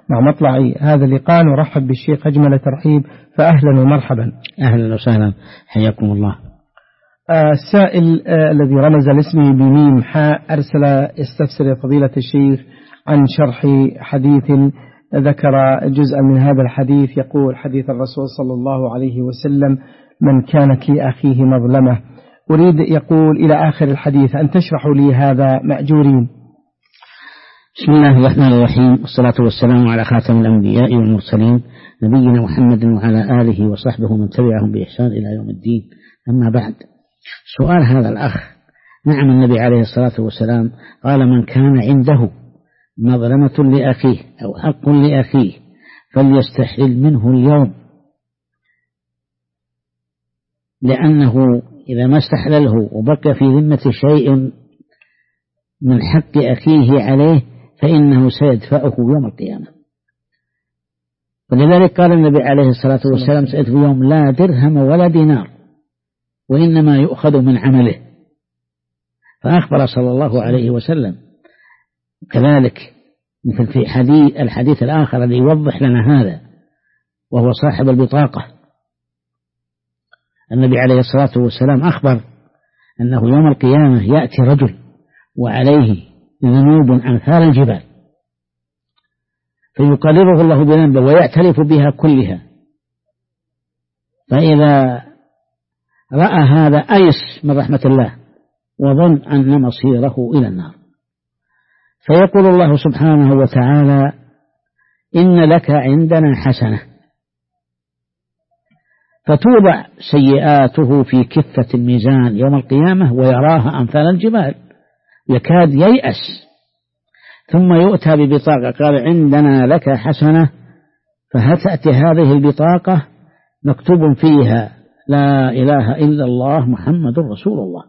مع مطلع هذا اللقاء نرحب بالشيخ أجمل ترحيب، فأهلا ومرحبا. أهلا وسهلا، حياكم الله. السائل الذي رمز لاسمه بميم حاء أرسل يستفسر فضيلة الشيخ عن شرح حديث ذكر جزءا من هذا الحديث، يقول حديث الرسول صلى الله عليه وسلم: من كانت لأخيه مظلمة. أريد يقول إلى آخر الحديث أن تشرحوا لي هذا مأجورين. بسم الله الرحمن الرحيم، والصلاة والسلام على خاتم الأنبياء والمرسلين نبينا محمد وعلى آله وصحبه من تبعهم بإحسان إلى يوم الدين. أما بعد، سؤال هذا الأخ: نعم، النبي عليه الصلاة والسلام قال: من كان عنده مظلمة لأخيه أو حق لأخيه فليستحل منه اليوم، لأنه إذا ما استحلله وبقى في ذمة شيء من حق أخيه عليه فإنه سيدفعه يوم القيامة. ولذلك قال النبي عليه الصلاة والسلام: سيأتي يوم لا درهم ولا دينار وإنما يؤخذ من عمله. فأخبر صلى الله عليه وسلم كذلك مثل في الحديث الآخر الذي يوضح لنا هذا، وهو صاحب البطاقة. النبي عليه الصلاة والسلام أخبر أنه يوم القيامة يأتي رجل وعليه ذنوب أمثال الجبال، فيقرره الله بذنبه ويعترف بها كلها، فإذا رأى هذا أيس من رحمة الله وظن أن مصيره إلى النار، فيقول الله سبحانه وتعالى: إن لك عندنا حسنة، فتوضع سيئاته في كفة الميزان يوم القيامة ويراها أمثال الجبال يكاد ييأس، ثم يؤتى ببطاقة قال: عندنا لك حسنة، فهتأتي هذه البطاقة مكتوب فيها: لا إله إلا الله محمد رسول الله.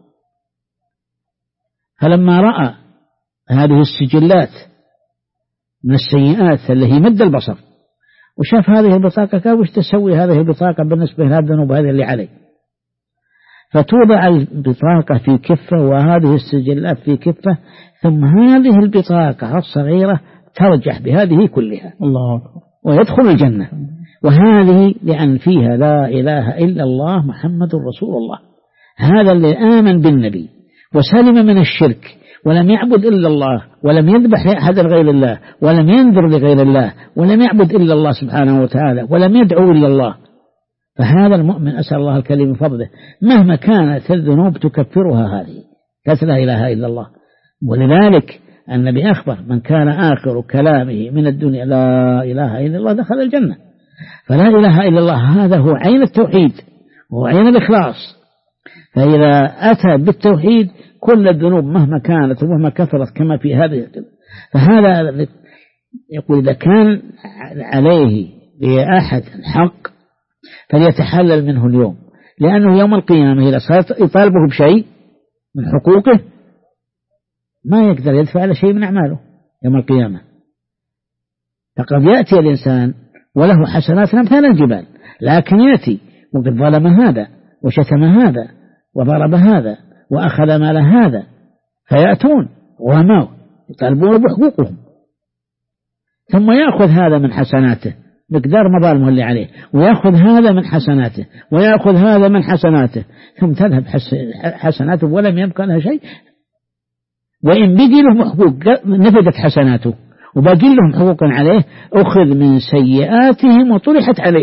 فلما رأى هذه السجلات من السيئات اللي هي مد البصر وشاف هذه البطاقة قال: وش تسوي هذه البطاقة بالنسبة لهذه الذنوب هذه اللي عليه؟ فتوضع البطاقة في كفة وهذه السجلات في كفة، ثم هذه البطاقة الصغيرة ترجح بهذه كلها الله ويدخل الجنة. وهذه لأن فيها لا إله إلا الله محمد رسول الله. هذا اللي آمن بالنبي وسلم من الشرك ولم يعبد إلا الله ولم يذبح لأحد غير الله ولم ينذر لغير الله ولم يعبد إلا الله سبحانه وتعالى ولم يدعو إلا الله، فهذا المؤمن أسأل الله الكريم من فضله مهما كانت الذنوب تكفرها هذه لا إله إلا الله. ولذلك النبي أخبر: من كان آخر كلامه من الدنيا لا إله إلا الله دخل الجنة. فلا إله إلا الله هذا هو عين التوحيد وهو عين الإخلاص. فإذا أتى بالتوحيد كل الذنوب مهما كانت ومهما كثرت كما في هذه، فهذا يقول: إذا كان عليه بأحد الحق فليتحلل منه اليوم، لأنه يوم القيامة إذا صار يطالبه بشيء من حقوقه ما يقدر يدفع على شيء من أعماله يوم القيامة. فقد يأتي الإنسان وله حسنات أمثال الجبال، لكن يأتي وقد ظلم هذا وشتم هذا وضرب هذا وأخذ مال هذا، فيأتون وما يطالبون بحقوقهم، ثم يأخذ هذا من حسناته مقدار مظالمه اللي عليه، ويأخذ هذا من حسناته ويأخذ هذا من حسناته، ثم تذهب حسناته ولم يبقى لها شيء. وإن بقي لهم حقوق نفذت حسناته وباقي لهم حقوق عليه، أخذ من سيئاتهم وطرحت عليه،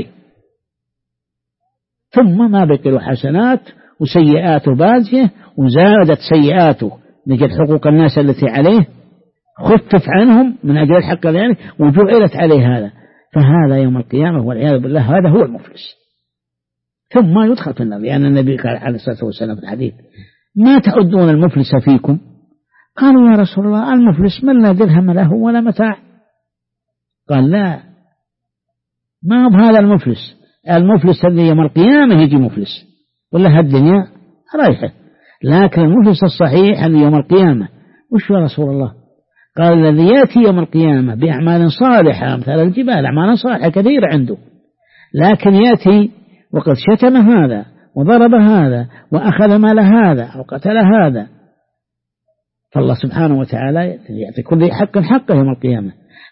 ثم ما بقي له حسنات وسيئاته باقية، وزادت سيئاته نجد حقوق الناس التي عليه خفف عنهم من أجل الحق يعني وجعلت عليه هذا. فهذا يوم القيامة والعياذ بالله هذا هو المفلس، ثم يدخل في النار. لأن النبي قال عليه الصلاة والسلام في الحديث: ما تعدون المفلس فيكم؟ قالوا: يا رسول الله المفلس من لا درهم له ولا متاع. قال: لا، ما هو هذا المفلس. المفلس الذي يوم القيامة يجي مفلس ولا هالدنيا رايحة، لكن المفلس الصحيح الذي يوم القيامة وش يا رسول الله؟ قال: الذي يأتي يوم القيامة بأعمال صالحة أمثال الجبال، أعمال صالحة كثيرة عنده، لكن يأتي وقد شتم هذا وضرب هذا وأخذ مال هذا أو قتل هذا، فالله سبحانه وتعالى يعطي كل حق حقه يوم القيامة.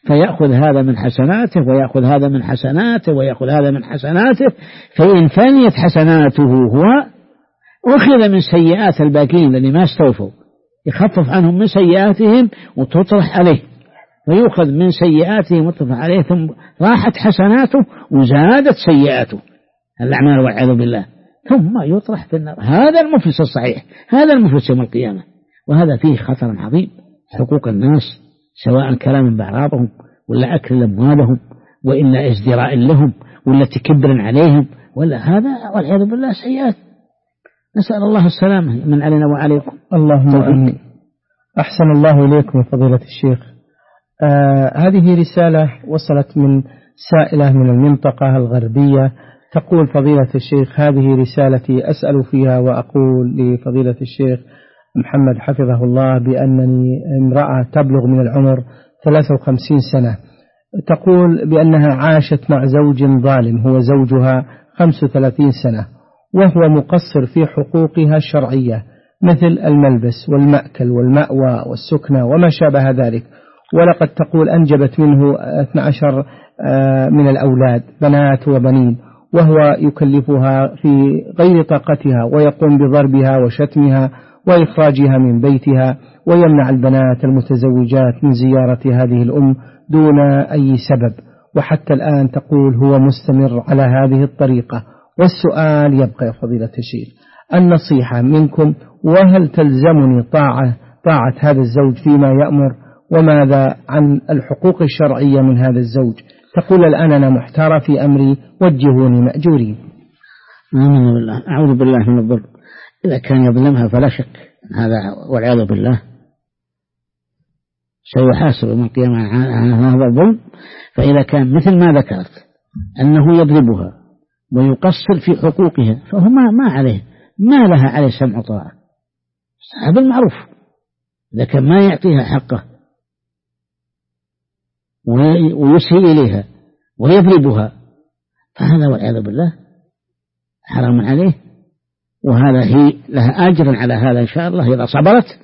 فيأخذ هذا من حسناته ويأخذ هذا من حسناته ويأخذ هذا من حسناته، فإن فنيت حسناته هو أخذ من سيئات الباقين الذي ما استوفوا، يخفف عنهم من سيئاتهم وتطرح عليه، ويأخذ من سيئاتهم وتطرح عليه، ثم راحت حسناته وزادت سيئاته الأعمال والعياذ بالله، ثم يطرح في النار. هذا المفلس الصحيح، هذا المفلس يوم القيامة. وهذا فيه خطر عظيم، حقوق الناس سواء كلام بأعراضهم ولا أكل أموالهم وإلا ازدراء لهم ولا تكبر عليهم، ولا هذا والعياذ بالله سيئات. نسأل الله السلامة من علينا وعليكم. اللهم آمين. أحسن الله إليكم فضيلة الشيخ. هذه رسالة وصلت من سائلة من المنطقة الغربية، تقول فضيلة الشيخ: هذه رسالتي أسأل فيها وأقول لفضيلة الشيخ محمد حفظه الله بأنني امرأة تبلغ من العمر 53 سنة، تقول بأنها عاشت مع زوج ظالم هو زوجها 35 سنة، وهو مقصر في حقوقها الشرعية مثل الملبس والمأكل والمأوى والسكنى وما شابه ذلك، ولقد تقول أنجبت منه 12 من الأولاد بنات وبنين، وهو يكلفها في غير طاقتها ويقوم بضربها وشتمها وإخراجها من بيتها، ويمنع البنات المتزوجات من زيارة هذه الأم دون أي سبب، وحتى الآن تقول هو مستمر على هذه الطريقة. والسؤال يبقى يا فضيلة الشيخ، النصيحة منكم، وهل تلزمني طاعة هذا الزوج فيما يأمر، وماذا عن الحقوق الشرعية من هذا الزوج؟ تقول الآن أنا محتارة في أمري، وجهوني مأجورين. آمين بالله. أعوذ بالله من الظلم. إذا كان يظلمها فلا شك هذا والعياذ بالله سيحاسب يوم القيامة عن هذا الظلم. فإذا كان مثل ما ذكرت أنه يضربها ويقصر في حقوقها، فهو ما عليه، ما لها عليه سمع وطاعة، هذا المعروف. إذا كان ما يعطيها حقه ويسهل إليها ويضربها، فهذا والعياذ بالله حرام عليه، وهذا هي لها أجر على هذا إن شاء الله إذا صبرت.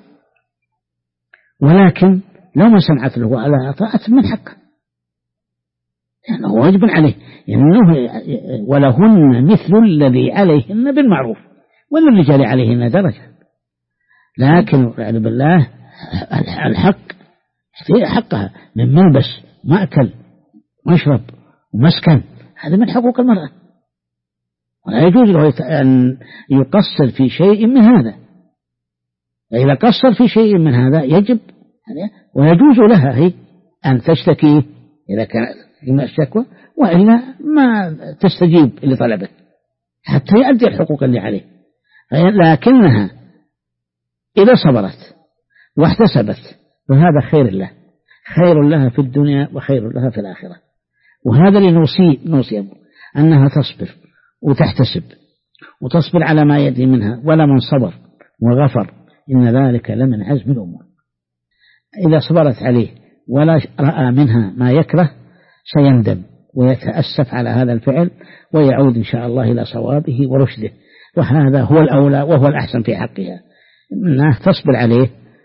ولكن لو ما سمعت له ولا أطاعت من حقه، لأنه واجب عليه، إنه ولهن مثل الذي عليهن بالمعروف وللرجال عليهن درجة. لكن والعياذ بالله الحق حقها من ملبس مأكل مشرب ومسكن، هذا من حقوق المرأة، ولا يجوز له أن يقصر في شيء من هذا. إذا قصر في شيء من هذا يجب ويجوز لها هي أن تشتكي إذا كان من الشكوى، وإلا ما تستجيب لطلبه حتى يؤدي الحقوق اللي عليه. لكنها إذا صبرت واحتسبت فهذا خير له، خير لها في الدنيا وخير لها في الآخرة. وهذا اللي نوصي أنها تصبر وتحتسب وتصبر على ما يأتي منها، ولا من صبر وغفر إن ذلك لمن عزم الأمور. إذا صبرت عليه ولا رأى منها ما يكره سيندم ويتأسف على هذا الفعل، ويعود إن شاء الله إلى صوابه ورشده، وهذا هو الأولى وهو الأحسن في حقها، أنها تصبر عليه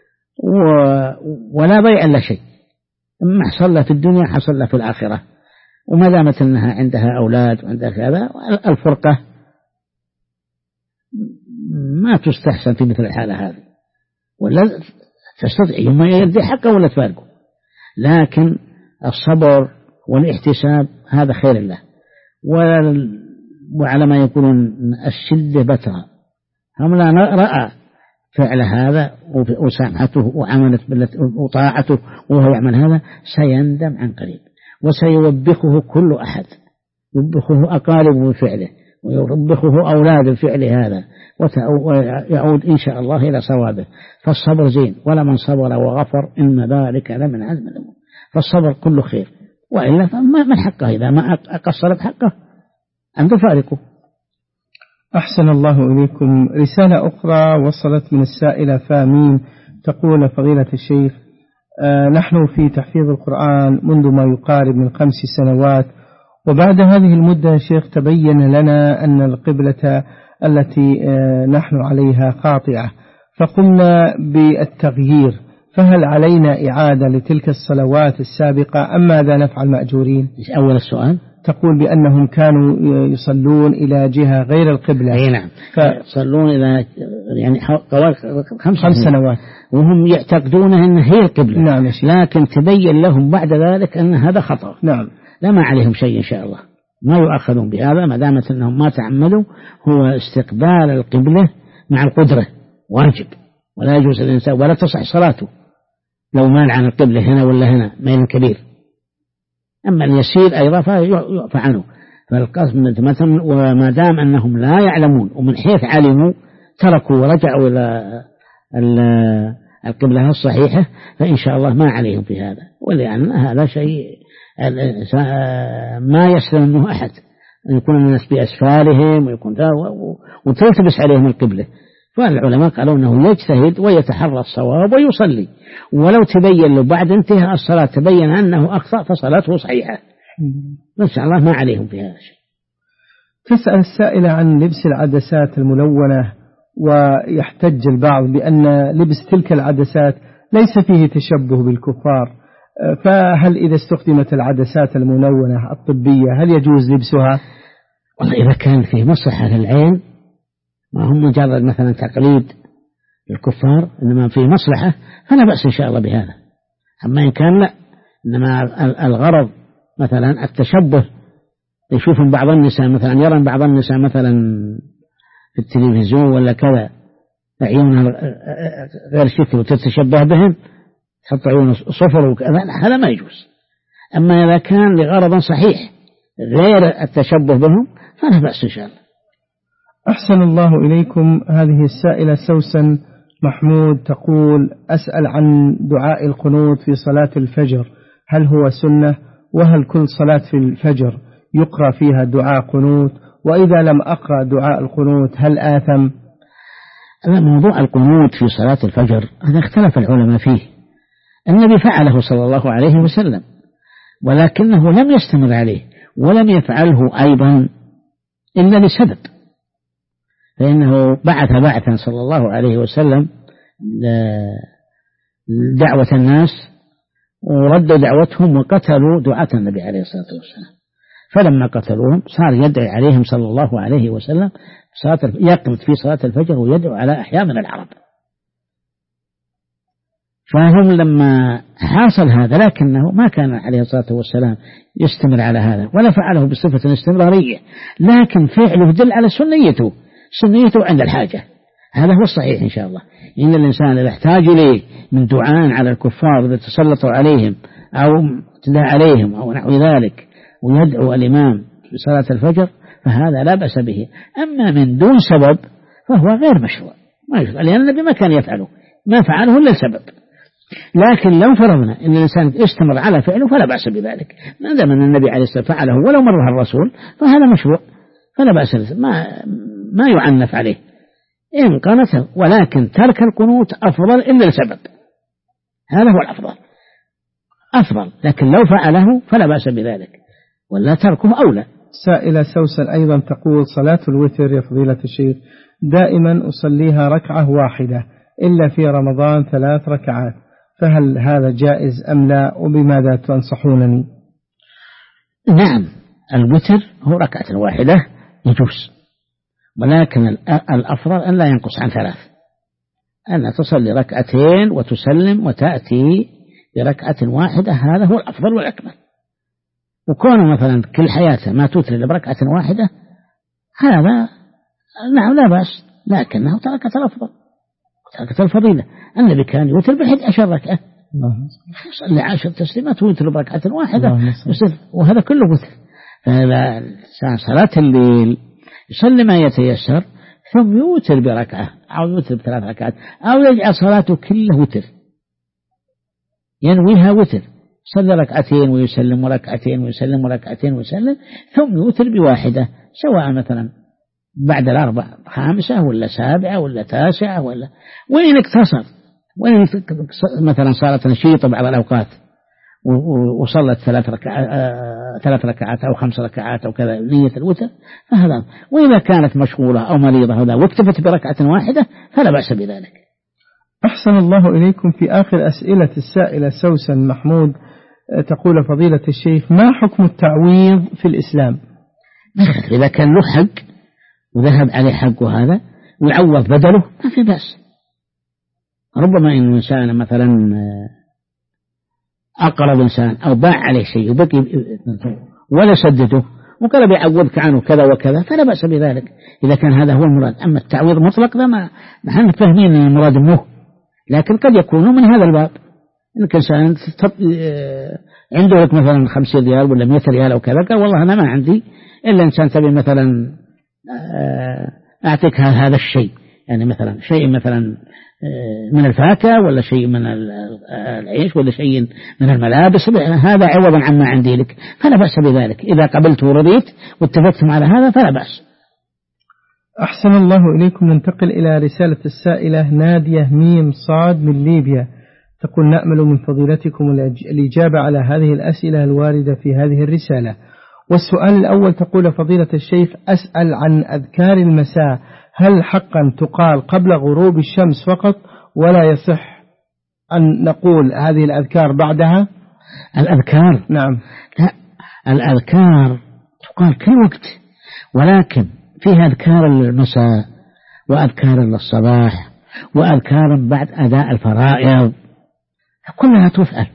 ولا ضيع إلا شيء، ما حصل له في الدنيا حصل له في الآخرة. وما دامت أنها عندها أولاد وعندها هذا، الفرقة ما تستحسن في مثل الحالة هذه، ولا تستطيع يوم يدي حقه ولا تفارقه. لكن الصبر والاحتساب هذا خير له، وعلى ما يقولون الشدة بترى، هم لا رأى فعل هذا وسامحته وعملت وطاعته وهو يعمل هذا سيندم عن قريب، وسيوبخه كل أحد، يوبخه أقاربه بفعله ويوبخه أولاد الفعل هذا، ويعود إن شاء الله إلى صوابه. فالصبر زين، ولا من صبر وغفر إن ذلك لمن عزم الأمور. فالصبر كله خير، وإلا فما من حقه إذا ما أقصر بحقه أن تفارقه. أحسن الله إليكم. رسالة أخرى وصلت من السائلة فامين، تقول فضيلة الشيخ: نحن في تحفيظ القرآن منذ ما يقارب من 5 سنوات، وبعد هذه المدة يا شيخ تبين لنا أن القبلة التي نحن عليها خاطئة، فقمنا بالتغيير، فهل علينا إعادة لتلك الصلوات السابقة أم ماذا نفعل مأجورين؟ أول السؤال تقول بأنهم كانوا يصلون إلى جهة غير القبلة. أي نعم، يصلون إلى يعني خمس سنوات وهم يعتقدون أن هي القبلة. نعم، لكن تبين لهم بعد ذلك أن هذا خطأ. نعم. لا ما عليهم شيء إن شاء الله، ما يؤخذون بهذا ما دامت أنهم ما تعمدوا. هو استقبال القبلة مع القدرة واجب، ولا يجوز الإنسان ولا تصح صلاته لو مال عن القبلة هنا ولا هنا ميل كبير. أما اليسير أيضا فيعفى عنه. فالقصد مثلا وما دام أنهم لا يعلمون ومن حيث علموا تركوا ورجعوا إلى القبلة الصحيحة فإن شاء الله ما عليهم في هذا. ولأن هذا شيء ما يسلم منه أحد، أن يكون الناس بأسفارهم وتلتبس عليهم القبلة. فالعلماء قالوا أنه يجتهد ويتحرى الصواب ويصلي، ولو تبين له بعد انتهاء الصلاة تبين أنه أخطأ فصلاته صحيحة. إن شاء الله ما عليهم في هذا الشيء. تسأل السائلة عن لبس العدسات الملونة، ويحتج البعض بأن لبس تلك العدسات ليس فيه تشبه بالكفار، فهل إذا استخدمت العدسات الملونة الطبية هل يجوز لبسها؟ والله إذا كان فيه مصلحة للعين ما هم مجرد مثلا تقليد الكفار، إنما فيه مصلحة فلا بأس إن شاء الله بهذا. أما إن كان لا، إنما الغرض مثلا التشبه، يشوفون بعض النساء مثلا يرى بعض النساء مثلا في التلفزيون ولا كذا عيونها غير شكل وتتشبه بهم، تحط عيون صفر وكذا، هذا ما يجوز. أما إذا كان لغرض صحيح غير التشبه بهم فلا بأس إن شاء الله. أحسن الله إليكم. هذه السائلة سوسن محمود تقول: أسأل عن دعاء القنوت في صلاة الفجر، هل هو سنة؟ وهل كل صلاة في الفجر يقرأ فيها دعاء قنوت؟ وإذا لم أقرأ دعاء القنوت هل آثم؟ موضوع القنوت في صلاة الفجر هذا اختلف العلماء فيه. النبي فعله صلى الله عليه وسلم، ولكنه لم يستمر عليه ولم يفعله أيضا إلا لسبب، فإنه بعثا صلى الله عليه وسلم دعوة الناس وردوا دعوتهم وقتلوا دعاة النبي عليه الصلاة والسلام. فلما قتلوهم صار يدعي عليهم صلى الله عليه وسلم يقنط في صلاة الفجر ويدعو على أحياء من العرب. فهم لما حاصل هذا، لكنه ما كان عليه الصلاة والسلام يستمر على هذا ولا فعله بصفة استمرارية، لكن فعله دل على سنيته عند الحاجة. هذا هو الصحيح إن شاء الله. إن الإنسان إذا احتاج إليه من دعاء على الكفار إذا تسلطوا عليهم أو تدعى عليهم أو نحو ذلك ويدعو الإمام في صلاة الفجر فهذا لا بأس به. أما من دون سبب فهو غير مشروع، لأن النبي ما كان يفعله، ما فعله إلا السبب. لكن لو فرضنا أن الإنسان يستمر على فعله فلا بأس بذلك، ما دام أن النبي عليه الصلاة والسلام فعله ولو مرها الرسول فهذا مشروع فلا بأس، ما يعنف عليه إن قنته. ولكن ترك القنوت أفضل إلا السبب، هذا هو الأفضل أفضل، لكن لو فعله فلا بأس بذلك ولا تركه أولى. سائلة سوسن أيضا تقول: صلاة الوتر يا فضيلة الشيخ دائما أصليها ركعة واحدة إلا في رمضان 3 ركعات، فهل هذا جائز أم لا؟ وبماذا تنصحونني؟ نعم، الوتر هو ركعة واحدة يجوز، ولكن الأفضل أن لا ينقص عن 3، أن تصلي ركعتين وتسلم وتأتي بركعة واحدة، هذا هو الأفضل والأكمل. وكونه مثلا كل حياته ما توتر إلا بركعة واحدة هذا نعم لا بأس، لكنه تركة الأفضل تركة الفضيلة. النبي كان يوتر ب11 ركعة، يصلي 10 تسليمات ويوتر بركعة واحدة، وهذا كله وتر. فهذا صلاة الليل يصلي ما يتيسر ثم يوتر بركعة أو يوتر ب3 ركعات أو يجعل صلاته كله وتر، ينويها وتر، صلى ركعتين ويسلم وركعتين ويسلم وركعتين ويسلم ثم يوتر بواحدة، سواء مثلا بعد 4 5 ولا 7 ولا 9 ولا وين اقتصر، وين مثلا صارت نشيطة بعض الأوقات وصلت 3 ركعات أو 5 ركعات أو كذا نية الوتر فهذا. وإذا كانت مشغولة أو مريضة هذا واكتفت بركعة واحدة فلا بأس بذلك. أحسن الله إليكم. في آخر أسئلة السائلة سوسن محمود تقول فضيلة الشيخ: ما حكم التعويض في الإسلام؟ إذا كان له حق وذهب عليه حقه هذا ويعوض بدله ما في بأس. ربما إن إنسان مثلا أقرض إنسان أو باع عليه شيء وبقي ولا سدده وقال بيعوضك عنه كذا وكذا فلا بأس بذلك إذا كان هذا هو المراد. أما التعويض مطلق ده ما نحن فاهمين أن المراد منه، لكن قد يكون من هذا الباب إنك إنسان عنده لك مثلا 50 ريال ولا 100 ريال أو كذا، قال والله أنا ما عندي إلا إنسان تبي مثلا أعطيك هذا الشيء، يعني مثلا شيء مثلا من الفاكهة ولا شيء من العيش ولا شيء من الملابس، هذا عوضا عما عندي لك، فلا بأس بذلك. إذا قبلت ورضيت واتفقتم على هذا فلا بأس. أحسن الله إليكم. ننتقل إلى رسالة السائلة نادية ميم صاد من ليبيا، تقول: نأمل من فضيلتكم الإجابة على هذه الأسئلة الواردة في هذه الرسالة. والسؤال الأول تقول: فضيلة الشيخ، أسأل عن أذكار المساء، هل حقا تقال قبل غروب الشمس فقط ولا يصح أن نقول هذه الأذكار بعدها؟ الأذكار نعم، لا، الأذكار تقال كل وقت، ولكن فيها أذكار المساء وأذكار الصباح وأذكار بعد أداء الفرائض، كلها تفعل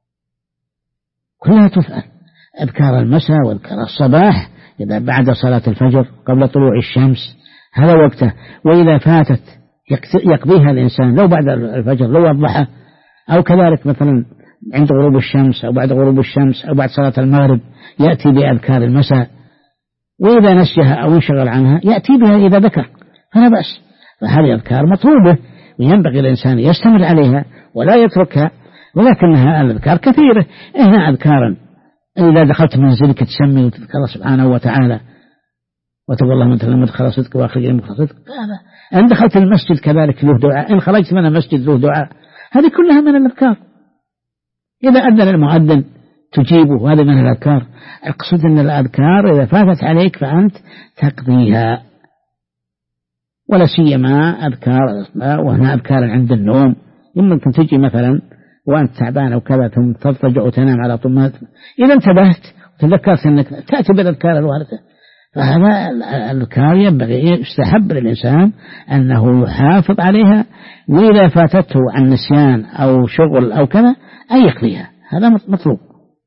أذكار المساء وأذكار الصباح إذا بعد صلاة الفجر قبل طلوع الشمس هذا وقته، وإذا فاتت يقضيها الإنسان لو بعد الفجر لو الضحى، أو كذلك مثلا عند غروب الشمس أو بعد غروب الشمس أو بعد صلاة المغرب يأتي بأذكار المساء، وإذا نسيها أو انشغل عنها يأتي بها إذا ذكر فلا بأس. فهذه أذكار مطلوبة وينبغي الإنسان يستمر عليها ولا يتركها، ولكنها الأذكار كثيرة. هنا أذكارا إذا دخلت منزلك تسمي وتذكر سبحانه وتعالى وتقول اللهم أنت المدخل صدق وأخرج المدخل صدق، إن دخلت المسجد كذلك له دعاء، إن خرجت من المسجد له دعاء، هذه كلها من الأذكار. إذا أذن المؤذن تجيبه، هذا من الأذكار. أقصد أن الأذكار إذا فاتت عليك فأنت تقضيها، ولا سيما أذكار وهنا أذكار عند النوم، يمكن تجي مثلا وأنت تعبان أو كذا ثم تضطجع وتنام على طمات، إذا انتبهت وتذكرت أنك تأتي بالأذكار الواردة. فهذا الأذكار ينبغي يستحب للإنسان أنه يحافظ عليها، وإذا فاتته عن نسيان أو شغل أو كذا أن يقضيها، هذا مطلوب.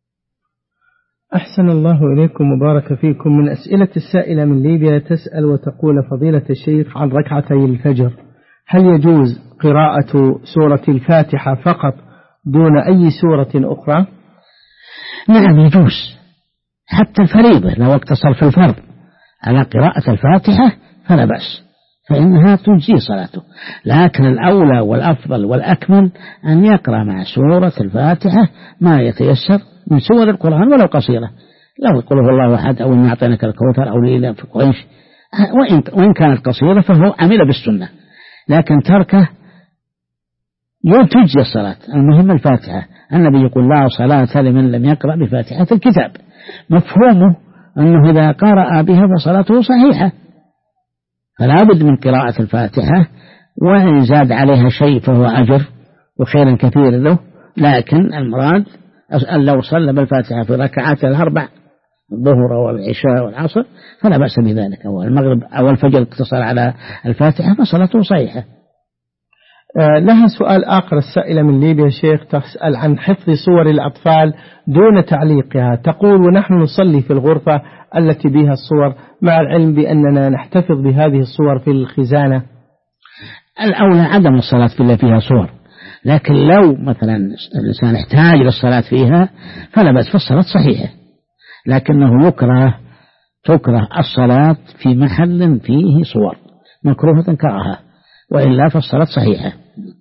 أحسن الله إليكم وبارك فيكم. من أسئلة السائلة من ليبيا تسأل وتقول: فضيلة الشيخ، عن ركعتي الفجر هل يجوز قراءة سورة الفاتحة فقط دون أي سورة أخرى؟ نعم يجوز، حتى الفريضة لو اقتصر في الفرض على قراءة الفاتحة فلا بأس، فإنها تجزي صلاته، لكن الأولى والأفضل والأكمل أن يقرأ مع سورة الفاتحة ما يتيسر من سور القرآن ولو قصيرة، لو يقول هو الله أحد أو إن أعطيناك الكوثر أو ليلة في قريش، وإن كانت قصيرة فهو عمل بالسنة، لكن تركه تجزي الصلاة. المهم الفاتحة، النبي يقول: لا صلاة لمن لم يقرأ بفاتحة الكتاب، مفهومه أنه إذا قرأ بها فصلاته صحيحة، فلا بد من قراءة الفاتحة، وإن زاد عليها شيء فهو أجر وخير كثير له، لكن المراد أن لو صلى بالفاتحة في ركعات الأربع الظهر والعشاء والعصر فلا بأس بذلك، أو المغرب أو الفجر اقتصر على الفاتحة فصلاته صحيحة. لها سؤال آخر السائلة من ليبيا شيخ، تسأل عن حفظ صور الأطفال دون تعليقها، تقول: ونحن نصلي في الغرفة التي بها الصور مع العلم بأننا نحتفظ بهذه الصور في الخزانة. الأولى عدم الصلاة في اللي فيها صور، لكن لو مثلا الإنسان احتاج للصلاة فيها فلا بأس، فالصلاة صحيحة، لكنه تكره الصلاة في محل فيه صور، مكروهة كراهة، وإلا فالصلاة صحيحة.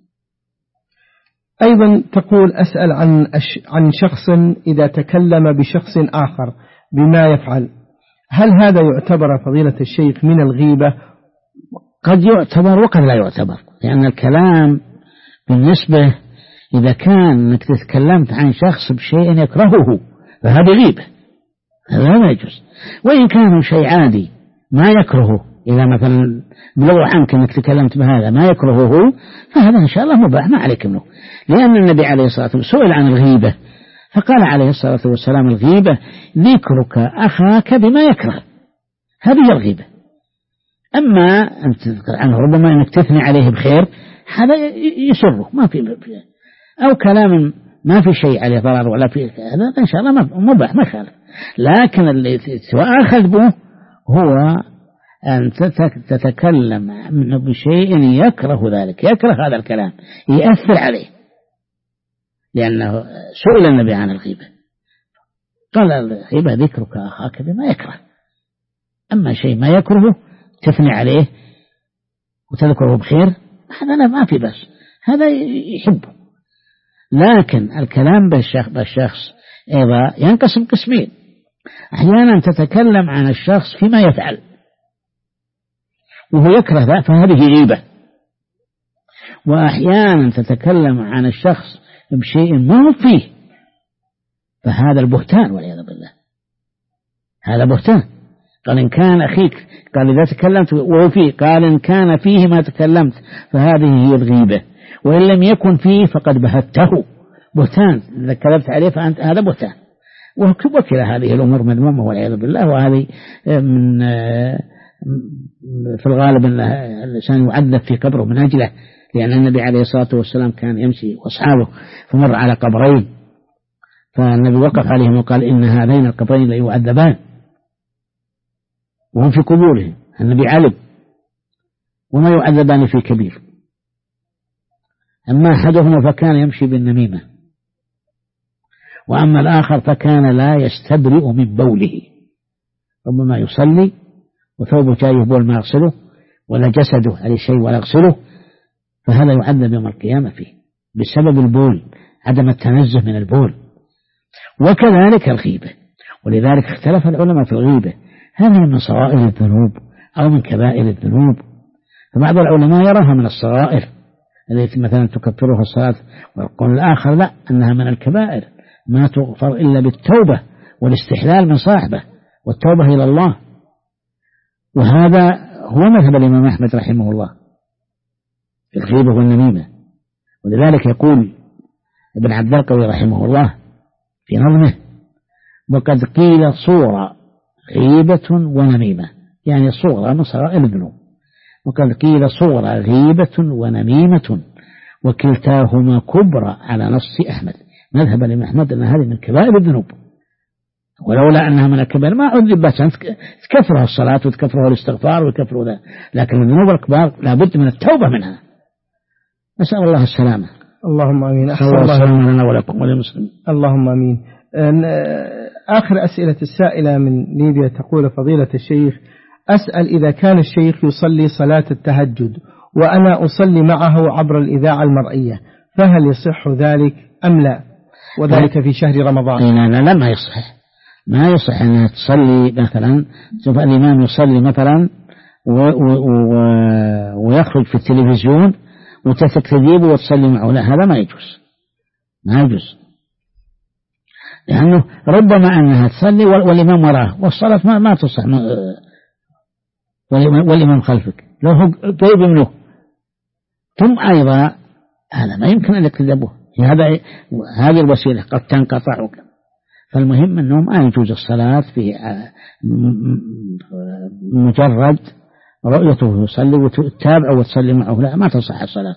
أيضا تقول: أسأل عن شخص إذا تكلم بشخص آخر بما يفعل، هل هذا يعتبر فضيلة الشيخ من الغيبة؟ قد يعتبر وقد لا يعتبر، لأن الكلام بالنسبة إذا كان أنك تتكلمت عن شخص بشيء يكرهه فهذا غيبة، هذا لا يجوز. وإن كان شيء عادي ما يكرهه إذا مثلا بلغوا عنك أنك تكلمت بهذا ما يكرهه فهذا إن شاء الله مباح ما عليك منه، لأن النبي عليه الصلاة والسلام سئل عن الغيبة فقال عليه الصلاة والسلام الغيبة ذكرك أخاك بما يكره، هذه الغيبة. أما أن تذكر عنه ربما أنك تثني عليه بخير هذا يسره ما في، أو كلام ما في شيء عليه ضرر ولا في هذا إن شاء الله مباح ما خالف. لكن اللي تؤاخذ به هو أن تتكلم منه بشيء يكره ذلك، يكره هذا الكلام يأثر عليه، لأنه سئل النبي عن الغيبة قال الغيبة ذكرك أخاك بما يكره، أما شيء ما يكرهه تثني عليه وتذكره بخير هذا لا ما في بس، هذا يحبه. لكن الكلام بالشخص أيضا ينقسم قسمين، أحيانا تتكلم عن الشخص فيما يفعل وهو يكره ذا فهذه غيبة، وأحيانا تتكلم عن الشخص بشيء ما هو فيه فهذا البهتان والعياذ بالله، هذا بهتان. قال إن كان أخيك قال إذا تكلمت وهو فيه قال إن كان فيه ما تكلمت فهذه هي الغيبة، وإن لم يكن فيه فقد بهته، بهتان إذا كذبت عليه فأنت هذا بهتان. وكلا هذه الأمور مذمومة والعياذ بالله، وهذه من في الغالب أن الإنسان يعذب في قبره من أجله، لأن النبي عليه الصلاة والسلام كان يمشي وأصحابه فمر على قبرين فالنبي وقف عليهم وقال إن هذين القبرين ليعذبان وهم في قبورهم، النبي علم وما يعذبان في كبير. أما أحدهما فكان يمشي بالنميمة، وأما الآخر فكان لا يستبرئ من بوله، ربما يصلي وثوبه جاي يبول ما يغسله ولا جسده عليه شيء ولا يغسله، فهذا يعذب يوم القيامة فيه بسبب البول، عدم التنزه من البول. وكذلك الغيبة، ولذلك اختلف العلماء في الغيبة هل هي من صغائر الذنوب أو من كبائر الذنوب، فبعض العلماء يراها من الصغائر التي مثلا تكفرها الصلاة، والقول الآخر لا أنها من الكبائر ما تغفر إلا بالتوبة والاستحلال من صاحبه والتوبة إلى الله. وهذا هو مذهب الإمام أحمد رحمه الله في الغيبة والنميمة. ولذلك يقول ابن عبد القوي رحمه الله في نظمه وقد قيل صورة غيبة ونميمة، يعني صورة من صغائر الذنوب، وقد قيل صورة غيبة ونميمة وكلتاهما كبرى على نص أحمد، مذهب الإمام أحمد أن هذه من كبائر الذنوب، ولولا أنها من الكبائر ما عذب بس تكفرها الصلاة وتكفرها الاستغفار وتكفرها ذا، لكن الذنوب الكبار لابد من التوبة منها، نسأل الله السلامة. اللهم آمين. أحسن الله لنا ولكم وللمسلمين. اللهم آمين. آخر أسئلة السائلة من ليبيا تقول فضيلة الشيخ أسأل إذا كان الشيخ يصلي صلاة التهجد وأنا أصلي معه عبر الإذاعة المرئية فهل يصح ذلك أم لا، وذلك في شهر رمضان؟ لا ما يصح، ما يصح أن تصلي مثلا سوف الإمام يصلي مثلا ويخرج في التلفزيون وتستجيبه وتصلي معه، لا هذا ما يجوز، ما يجوز، لأنه ربما أنها تصلي والإمام وراءه والصلاة ما تصح والإمام خلفك لو هو قريب منه، ثم أيضا هذا ما يمكن أن يكذبه، هذه الوسيلة قد تنقطع. فالمهم أنه ما يجوز الصلاة في مجرد رؤيته يصلي وتتابع وتصلي معه، لا ما تصح الصلاة.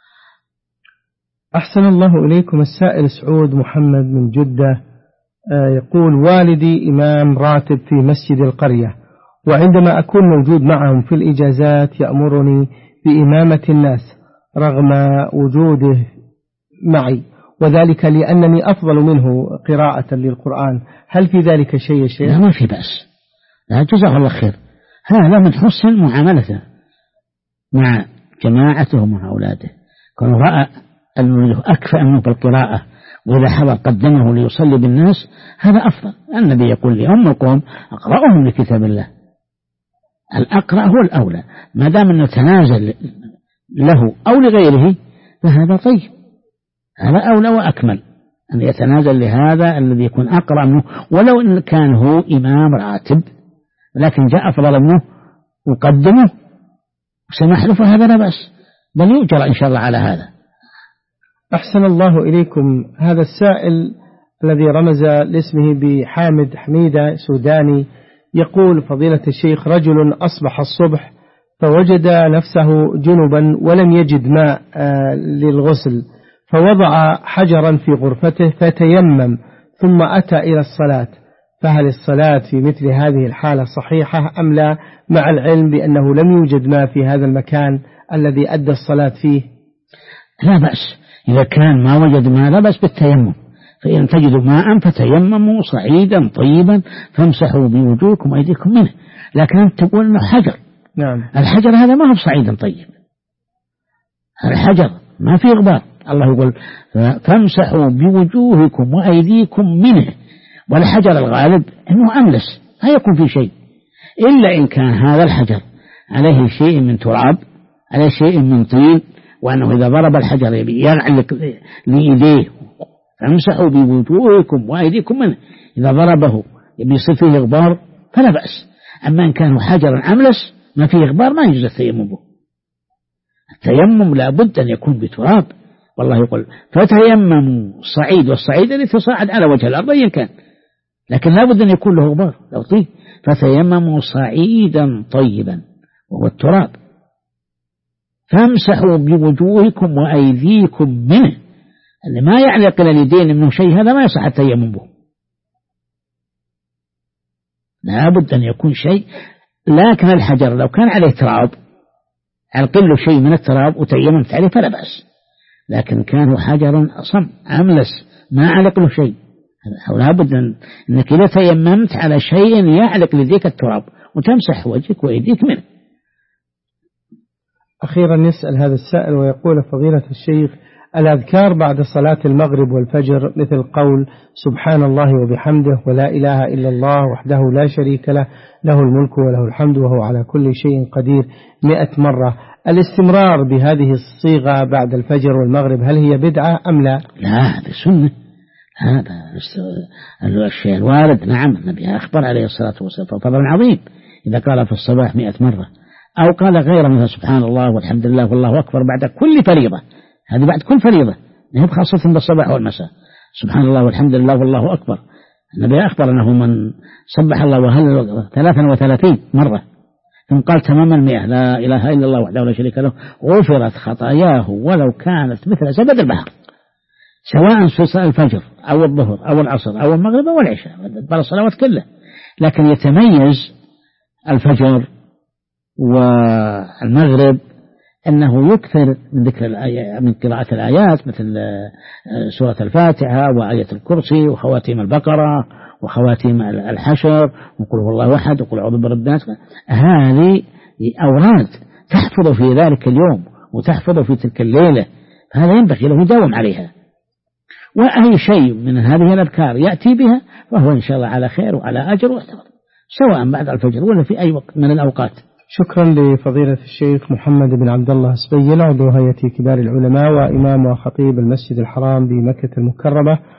أحسن الله إليكم. السائل سعود محمد من جدة يقول والدي إمام راتب في مسجد القرية، وعندما أكون موجود معهم في الإجازات يأمرني بإمامة الناس رغم وجوده معي، وذلك لأنني أفضل منه قراءة للقرآن، هل في ذلك شيء يا شيخ؟ لا ما في بأس، لا جزاه الله خير، هذا من حسن معاملته مع جماعته ومع أولاده، كان رأى أنه أكفأ منه بالقراءة وإذا حضر قدمه ليصلي بالناس هذا أفضل. النبي يقول لأمكم أقرأهم لكتاب الله، الأقرأ هو الأولى، ما دام أنه تنازل له أو لغيره فهذا طيب، هذا أولى وأكمل أن يتنازل لهذا الذي يكون أقرأ منه ولو إن كان هو إمام راتب، لكن جاء أفضل منه وقدمه وسمح له فهذا لا بأس، بل يؤجر إن شاء الله على هذا. أحسن الله إليكم. هذا السائل الذي رمز لاسمه بحامد حميدة سوداني يقول: فضيلة الشيخ، رجل أصبح الصبح فوجد نفسه جنبا ولم يجد ماء للغسل، فوضع حجرا في غرفته فتيمم ثم أتى إلى الصلاة، فهل الصلاة في مثل هذه الحالة صحيحة أم لا، مع العلم بأنه لم يوجد ماء في هذا المكان الذي أدى الصلاة فيه؟ لا بأس، إذا كان ما وجد ماء لا بأس بالتيمم، فإن تجدوا ماء فتيمموا صعيدا طيبا فامسحوا بوجوهكم وأيديكم منه. لكن أنت تقول أنه حجر، نعم، الحجر هذا ما هو صعيدا طيب، الحجر ما فيه غبار. الله يقول فامسحوا بوجوهكم وأيديكم منه، والحجر الغالب أنه أملس لا يكون فيه شيء، إلا إن كان هذا الحجر عليه شيء من تراب، عليه شيء من طين، وأنه إذا ضرب الحجر يعلق لإيديه، فامسحوا بوجوهكم وأيديكم منه، إذا ضربه يصير فيه غبار فلا بأس. أما إن كان حجرا أملس ما فيه غبار ما يجوز التيمم به. التيمم لا بد أن يكون بتراب، والله يقول فتيمموا صعيد، والصعيد اللي تصاعد على وجه الأرض أيا كان، لكن لا بد أن يكون له غبار لو طين، فتيمموا صعيدا طيبا وهو التراب، فامسحوا بوجوهكم وأيديكم منه. اللي ما يعلق إلى اليدين منه شيء هذا ما يصح التيمم به، لا بد أن يكون شيء. لكن الحجر لو كان عليه تراب، علق له شيء من التراب وتيممت عليه فلا بأس، لكن كان حجرا أصم أملس ما علق له شيء، لا بد أنك إذا تيممت على شيء يعلق لديك التراب وتمسح وجهك وأيديك منه. أخيرا يسأل هذا السائل ويقول: فضيلة الشيخ، الأذكار بعد صلاة المغرب والفجر مثل قول سبحان الله وبحمده ولا إله إلا الله وحده لا شريك له، له الملك وله الحمد وهو على كل شيء قدير 100 مرة، الاستمرار بهذه الصيغة بعد الفجر والمغرب هل هي بدعة أم لا؟ لا، هذا سنة، هذا الشيء الوارد. نعم، النبي أخبر عليه الصلاة والسلام طبعا عظيم إذا قال في الصباح 100 مرة، أو قال غير مثل سبحان الله والحمد لله والله أكبر بعد كل فريضة، هذه بعد كل فريضة، نهب خاصة بالصباح والمساء، سبحان الله والحمد لله والله أكبر. النبي أخبر أنه من سبح الله وهلل 33 مرة ثم قال تماما 100 لا إله إلا الله وحده لا شريك له غفرت خطاياه ولو كانت مثل زبد البحر، سواء في الفجر أو الظهر أو العصر أو المغرب أو العشاء، بل الصلوات كلها. لكن يتميز الفجر والمغرب أنه يكثر من ذكر من قراءة الآيات مثل سورة الفاتحة وآية الكرسي وخواتيم البقرة وخواتيم الحشر وقل هو الله أحد وقل أعوذ برب الناس. هذه أوراد تحفظ في ذلك اليوم وتحفظ في تلك الليلة، فهذا ينبغي له يداوم عليها، وأي شيء من هذه الأذكار يأتي بها فهو إن شاء الله على خير وعلى أجر واحتفظ، سواء بعد الفجر ولا في أي وقت من الأوقات. شكرا لفضيلة الشيخ محمد بن عبد الله السبيل، عضو هيئة كبار العلماء وإمام وخطيب المسجد الحرام بمكة المكرمة.